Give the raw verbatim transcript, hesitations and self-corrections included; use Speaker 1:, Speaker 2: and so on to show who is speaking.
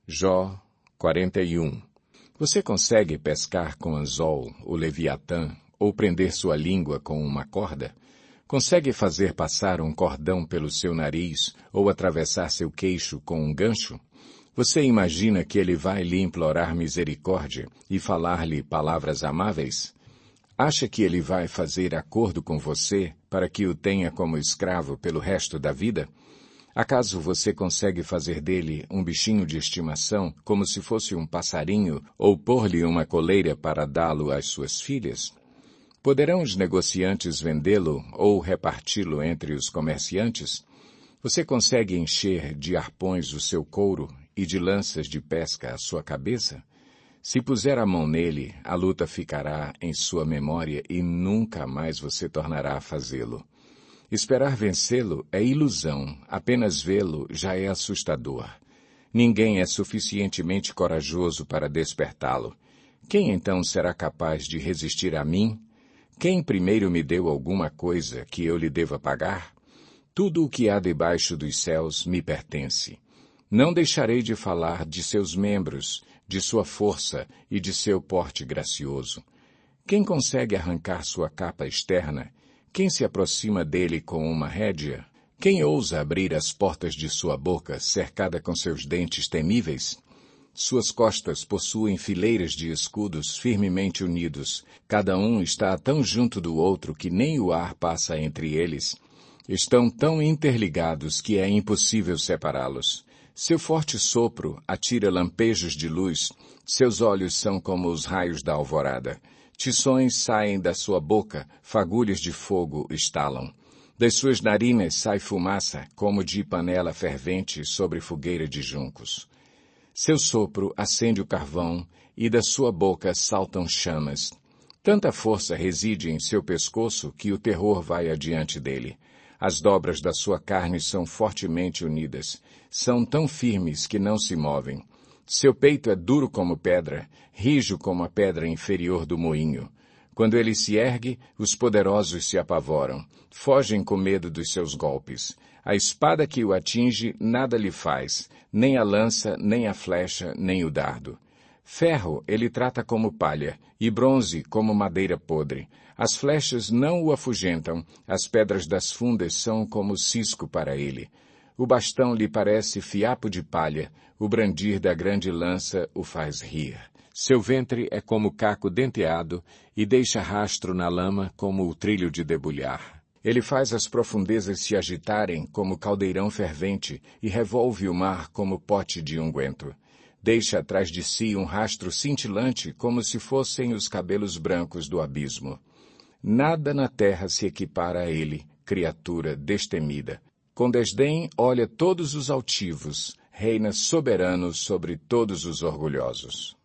Speaker 1: Jó quarenta e um. Você consegue pescar com anzol o Leviatã ou prender sua língua com uma corda? Consegue fazer passar um cordão pelo seu nariz ou atravessar seu queixo com um gancho? Você imagina que ele vai lhe implorar misericórdia e falar-lhe palavras amáveis? Acha que ele vai fazer acordo com você para que o tenha como escravo pelo resto da vida? Acaso você consegue fazer dele um bichinho de estimação, como se fosse um passarinho, ou pôr-lhe uma coleira para dá-lo às suas filhas? Poderão os negociantes vendê-lo ou reparti-lo entre os comerciantes? Você consegue encher de arpões o seu couro e de lanças de pesca a sua cabeça? Se puser a mão nele, a luta ficará em sua memória e nunca mais você tornará a fazê-lo. Esperar vencê-lo é ilusão, apenas vê-lo já é assustador. Ninguém é suficientemente corajoso para despertá-lo. Quem então será capaz de resistir a mim? Quem primeiro me deu alguma coisa que eu lhe deva pagar? Tudo o que há debaixo dos céus me pertence. Não deixarei de falar de seus membros, de sua força e de seu porte gracioso. Quem consegue arrancar sua capa externa? Quem se aproxima dele com uma rédea? Quem ousa abrir as portas de sua boca, cercada com seus dentes temíveis? Suas costas possuem fileiras de escudos firmemente unidos. Cada um está tão junto do outro que nem o ar passa entre eles. Estão tão interligados que é impossível separá-los. Seu forte sopro atira lampejos de luz. Seus olhos são como os raios da alvorada. Tições saem da sua boca, fagulhas de fogo estalam. Das suas narinas sai fumaça, como de panela fervente sobre fogueira de juncos. Seu sopro acende o carvão, e da sua boca saltam chamas. Tanta força reside em seu pescoço que o terror vai adiante dele. As dobras da sua carne são fortemente unidas. São tão firmes que não se movem. Seu peito é duro como pedra, rijo como a pedra inferior do moinho. Quando ele se ergue, os poderosos se apavoram, fogem com medo dos seus golpes. A espada que o atinge nada lhe faz, nem a lança, nem a flecha, nem o dardo. Ferro ele trata como palha, e bronze como madeira podre. As flechas não o afugentam, as pedras das fundas são como cisco para ele. O bastão lhe parece fiapo de palha, o brandir da grande lança o faz rir. Seu ventre é como caco denteado e deixa rastro na lama como o trilho de debulhar. Ele faz as profundezas se agitarem como caldeirão fervente e revolve o mar como pote de unguento. Deixa atrás de si um rastro cintilante como se fossem os cabelos brancos do abismo. Nada na terra se equipara a ele, criatura destemida. Com desdém olha todos os altivos, reina soberano sobre todos os orgulhosos.